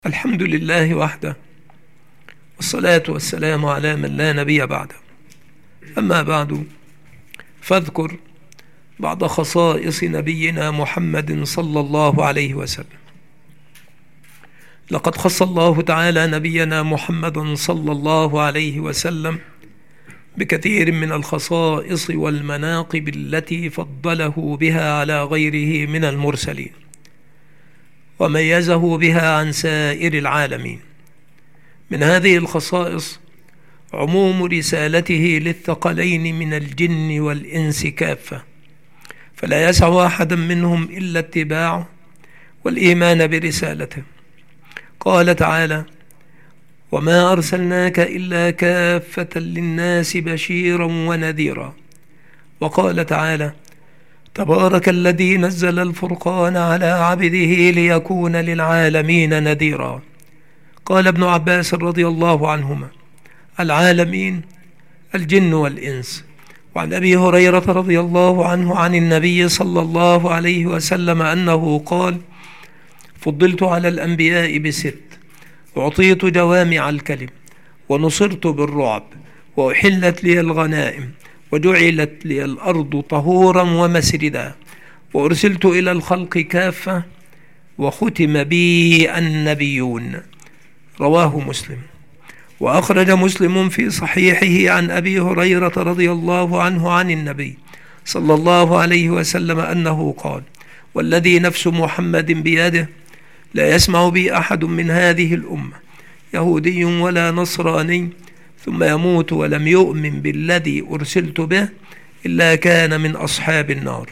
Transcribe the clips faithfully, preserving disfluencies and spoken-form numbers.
الحمد لله وحده، والصلاة والسلام على من لا نبي بعده. أما بعد، فاذكر بعض خصائص نبينا محمد صلى الله عليه وسلم. لقد خص الله تعالى نبينا محمد صلى الله عليه وسلم بكثير من الخصائص والمناقب التي فضله بها على غيره من المرسلين، وميزه بها عن سائر العالمين. من هذه الخصائص عموم رسالته للثقلين من الجن والإنس كافة، فلا يسع أحدا منهم إلا اتباعه والإيمان برسالته. قال تعالى: وما أرسلناك إلا كافة للناس بشيرا ونذيرا. وقال تعالى: تبارك الذي نزل الفرقان على عبده ليكون للعالمين نذيرا. قال ابن عباس رضي الله عنهما: العالمين الجن والإنس. وعن أبي هريرة رضي الله عنه عن النبي صلى الله عليه وسلم أنه قال: فضلت على الأنبياء بست، أعطيت جوامع الكلم، ونصرت بالرعب، وأحلت لي الغنائم، وجعلت لي الأرض طهورا ومسردا، وأرسلت إلى الخلق كافة، وختم بي النبيون. رواه مسلم. وأخرج مسلم في صحيحه عن أبي هريرة رضي الله عنه عن النبي صلى الله عليه وسلم أنه قال: والذي نفس محمد بيده لا يسمع بي أحد من هذه الأمة يهودي ولا نصراني ثم يموت ولم يؤمن بالذي أرسلت به إلا كان من أصحاب النار.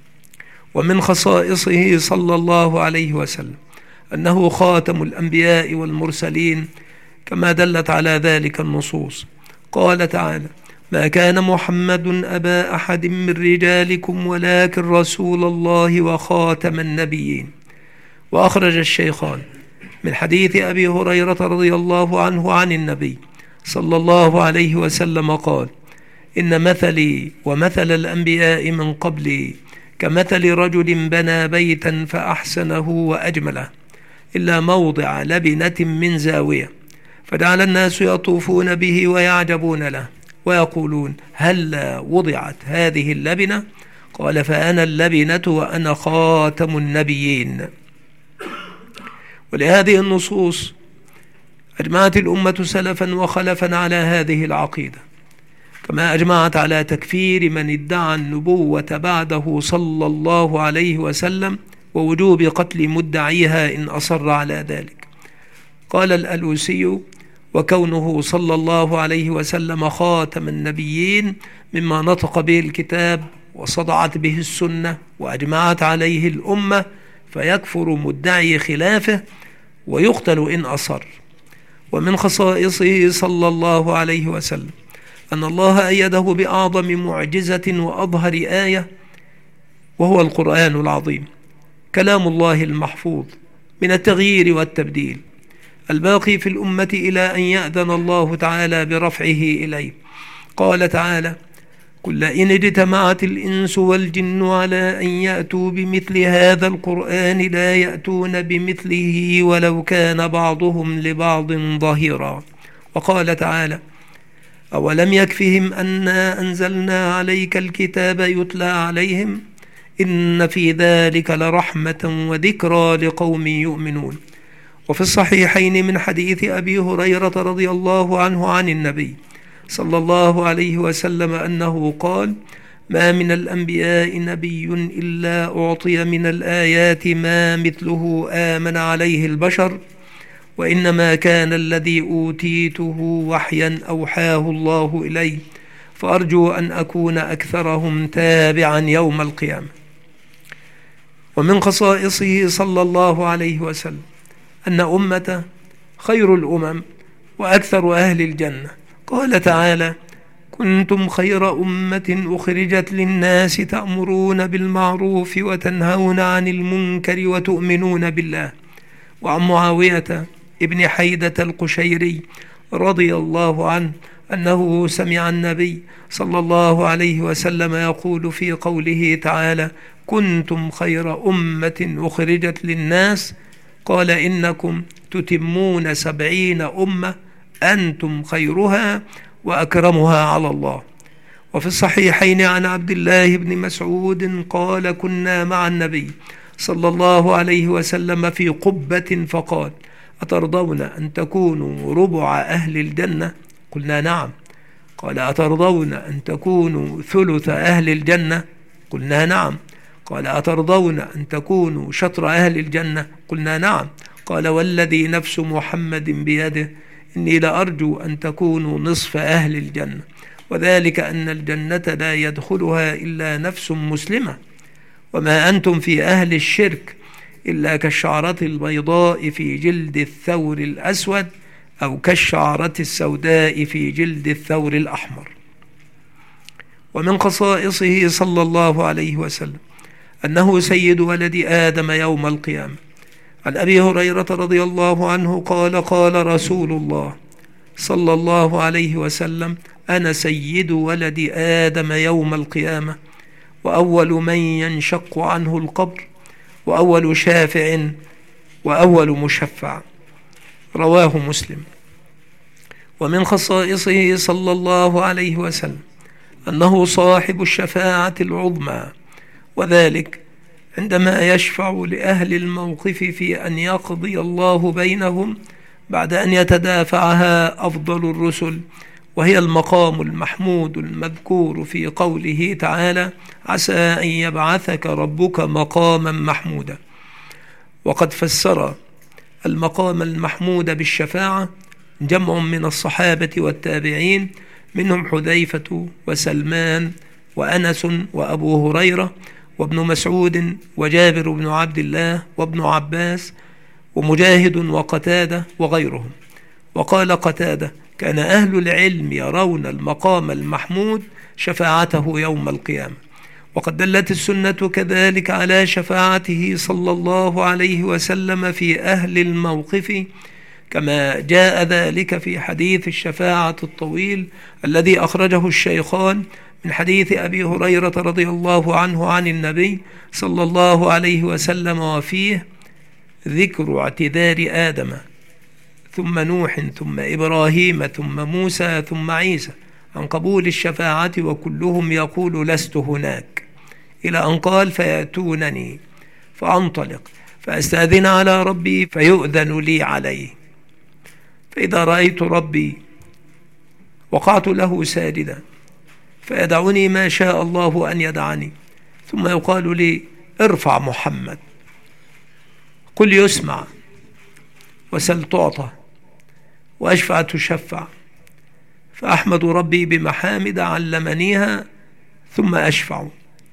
ومن خصائصه صلى الله عليه وسلم أنه خاتم الأنبياء والمرسلين، كما دلت على ذلك النصوص. قال تعالى: ما كان محمد أبا أحد من رجالكم ولكن رسول الله وخاتم النبيين. وأخرج الشيخان من حديث أبي هريرة رضي الله عنه عن النبي صلى الله عليه وسلم قال: إن مثلي ومثل الأنبياء من قبلي كمثل رجل بنى بيتا فأحسنه وأجمله إلا موضع لبنة من زاوية، فجعل الناس يطوفون به ويعجبون له ويقولون: هلا وضعت هذه اللبنة؟ قال: فأنا اللبنة وأنا خاتم النبيين. ولهذه النصوص أجمعت الأمة سلفا وخلفا على هذه العقيدة، كما أجمعت على تكفير من ادعى النبوة بعده صلى الله عليه وسلم، ووجوب قتل مدعيها إن أصر على ذلك. قال الألوسي: وكونه صلى الله عليه وسلم خاتم النبيين مما نطق به الكتاب وصدعت به السنة وأجمعت عليه الأمة، فيكفر مدعي خلافه ويقتل إن أصر. ومن خصائصه صلى الله عليه وسلم أن الله أيده بأعظم معجزة وأظهر آية، وهو القرآن العظيم، كلام الله المحفوظ من التغيير والتبديل، الباقي في الأمة إلى أن يأذن الله تعالى برفعه إليه. قال تعالى: قل إن اجتمعت الإنس والجن على أن يأتوا بمثل هذا القرآن لا يأتون بمثله ولو كان بعضهم لبعض ظهيرا. وقال تعالى: أولم يكفهم أنا أنزلنا عليك الكتاب يتلى عليهم إن في ذلك لرحمة وذكرى لقوم يؤمنون. وفي الصحيحين من حديث أبي هريرة رضي الله عنه عن النبي صلى الله عليه وسلم أنه قال: ما من الأنبياء نبي إلا أعطي من الآيات ما مثله آمن عليه البشر، وإنما كان الذي أوتيته وحيا أوحاه الله إلي، فأرجو أن أكون أكثرهم تابعا يوم القيامة. ومن خصائصه صلى الله عليه وسلم أن أمته خير الأمم وأكثر أهل الجنة. قال تعالى: كنتم خير أمة أخرجت للناس تأمرون بالمعروف وتنهون عن المنكر وتؤمنون بالله. وعن معاوية ابن حيدة القشيري رضي الله عنه أنه سمع النبي صلى الله عليه وسلم يقول في قوله تعالى: كنتم خير أمة أخرجت للناس قال إنكم تتمون سبعين أمة أنتم خيرها وأكرمها على الله. وفي الصحيحين عن عبد الله بن مسعود قال كنا مع النبي صلى الله عليه وسلم في قبة فقال أترضون أن تكونوا ربع أهل الجنة؟ قلنا نعم. قال أترضون أن تكونوا ثلث أهل الجنة؟ قلنا نعم. قال أترضون أن تكونوا شطر أهل الجنة؟ قلنا نعم. قال والذي نفس محمد بيده إني لأرجو أن تكونوا نصف أهل الجنة، وذلك أن الجنة لا يدخلها إلا نفس مسلمة، وما أنتم في أهل الشرك إلا كالشعرة البيضاء في جلد الثور الأسود أو كالشعرة السوداء في جلد الثور الأحمر. ومن خصائصه صلى الله عليه وسلم أنه سيد ولد آدم يوم القيامة. عن أبي هريرة رضي الله عنه قال قال رسول الله صلى الله عليه وسلم أنا سيد ولد آدم يوم القيامة، وأول من ينشق عنه القبر، وأول شافع، وأول مشفع. رواه مسلم. ومن خصائصه صلى الله عليه وسلم أنه صاحب الشفاعة العظمى، وذلك عندما يشفع لأهل الموقف في أن يقضي الله بينهم بعد أن يتدافعها أفضل الرسل، وهي المقام المحمود المذكور في قوله تعالى عسى أن يبعثك ربك مقاما محمودا. وقد فسر المقام المحمود بالشفاعة جمع من الصحابة والتابعين، منهم حذيفة وسلمان وأنس وأبو هريرة وابن مسعود وجابر بن عبد الله وابن عباس ومجاهد وقتادة وغيرهم. وقال قتادة كان أهل العلم يرون المقام المحمود شفاعته يوم القيامة. وقد دلت السنة كذلك على شفاعته صلى الله عليه وسلم في أهل الموقف، كما جاء ذلك في حديث الشفاعة الطويل الذي أخرجه الشيخان من حديث أبي هريرة رضي الله عنه عن النبي صلى الله عليه وسلم، وفيه ذكر اعتذار آدم ثم نوح ثم إبراهيم ثم موسى ثم عيسى عن قبول الشفاعة، وكلهم يقول لست هناك، إلى أن قال فيأتونني فأنطلق فأستأذن على ربي فيؤذن لي عليه، فإذا رأيت ربي وقعت له ساجدا فيدعني ما شاء الله أن يدعني، ثم يقال لي ارفع محمد، قل يسمع، وسل تعطى، وأشفع تشفع، فأحمد ربي بمحامد علمنيها ثم أشفع.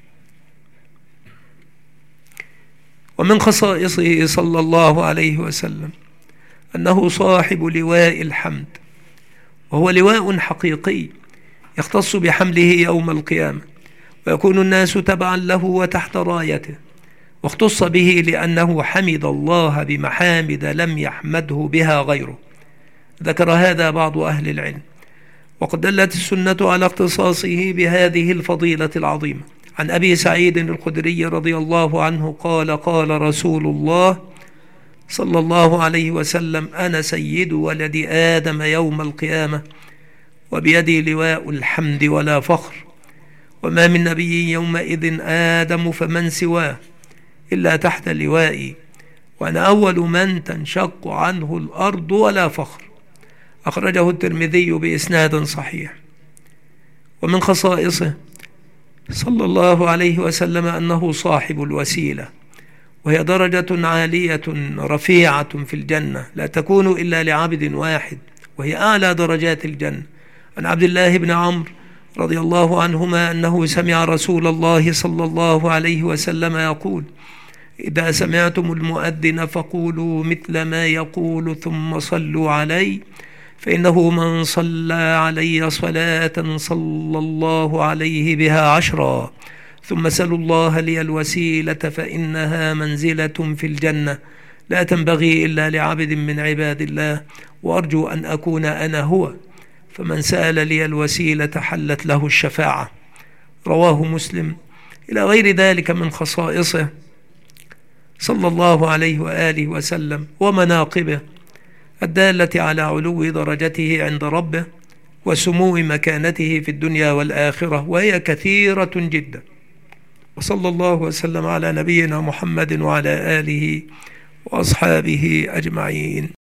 ومن خصائصه صلى الله عليه وسلم أنه صاحب لواء الحمد، وهو لواء حقيقي يختص بحمله يوم القيامة، ويكون الناس تبعا له وتحت رايته، واختص به لأنه حمد الله بمحامد لم يحمده بها غيره. ذكر هذا بعض أهل العلم. وقد دلت السنة على اختصاصه بهذه الفضيلة العظيمة. عن أبي سعيد الخدري رضي الله عنه قال قال رسول الله صلى الله عليه وسلم أنا سيد ولد آدم يوم القيامة، وبيدي لواء الحمد ولا فخر، وما من نبي يومئذ آدم فمن سواه إلا تحت لوائي، وأنا أول من تنشق عنه الأرض ولا فخر. أخرجه الترمذي بإسناد صحيح. ومن خصائصه صلى الله عليه وسلم أنه صاحب الوسيلة، وهي درجة عالية رفيعة في الجنة لا تكون إلا لعبد واحد، وهي أعلى درجات الجنة. عن عبد الله بن عمرو رضي الله عنهما أنه سمع رسول الله صلى الله عليه وسلم يقول إذا سمعتم المؤذن فقولوا مثل ما يقول ثم صلوا علي، فإنه من صلى علي صلاة صلى الله عليه بها عشرا، ثم سلوا الله لي الوسيلة فإنها منزلة في الجنة لا تنبغي إلا لعبد من عباد الله، وأرجو أن أكون أنا هو، فمن سأل لي الوسيلة حلت له الشفاعة. رواه مسلم. إلى غير ذلك من خصائصه صلى الله عليه وآله وسلم ومناقبه الدالة على علو درجته عند ربه وسمو مكانته في الدنيا والآخرة، وهي كثيرة جدا. وصلى الله وسلم على نبينا محمد وعلى آله وأصحابه أجمعين.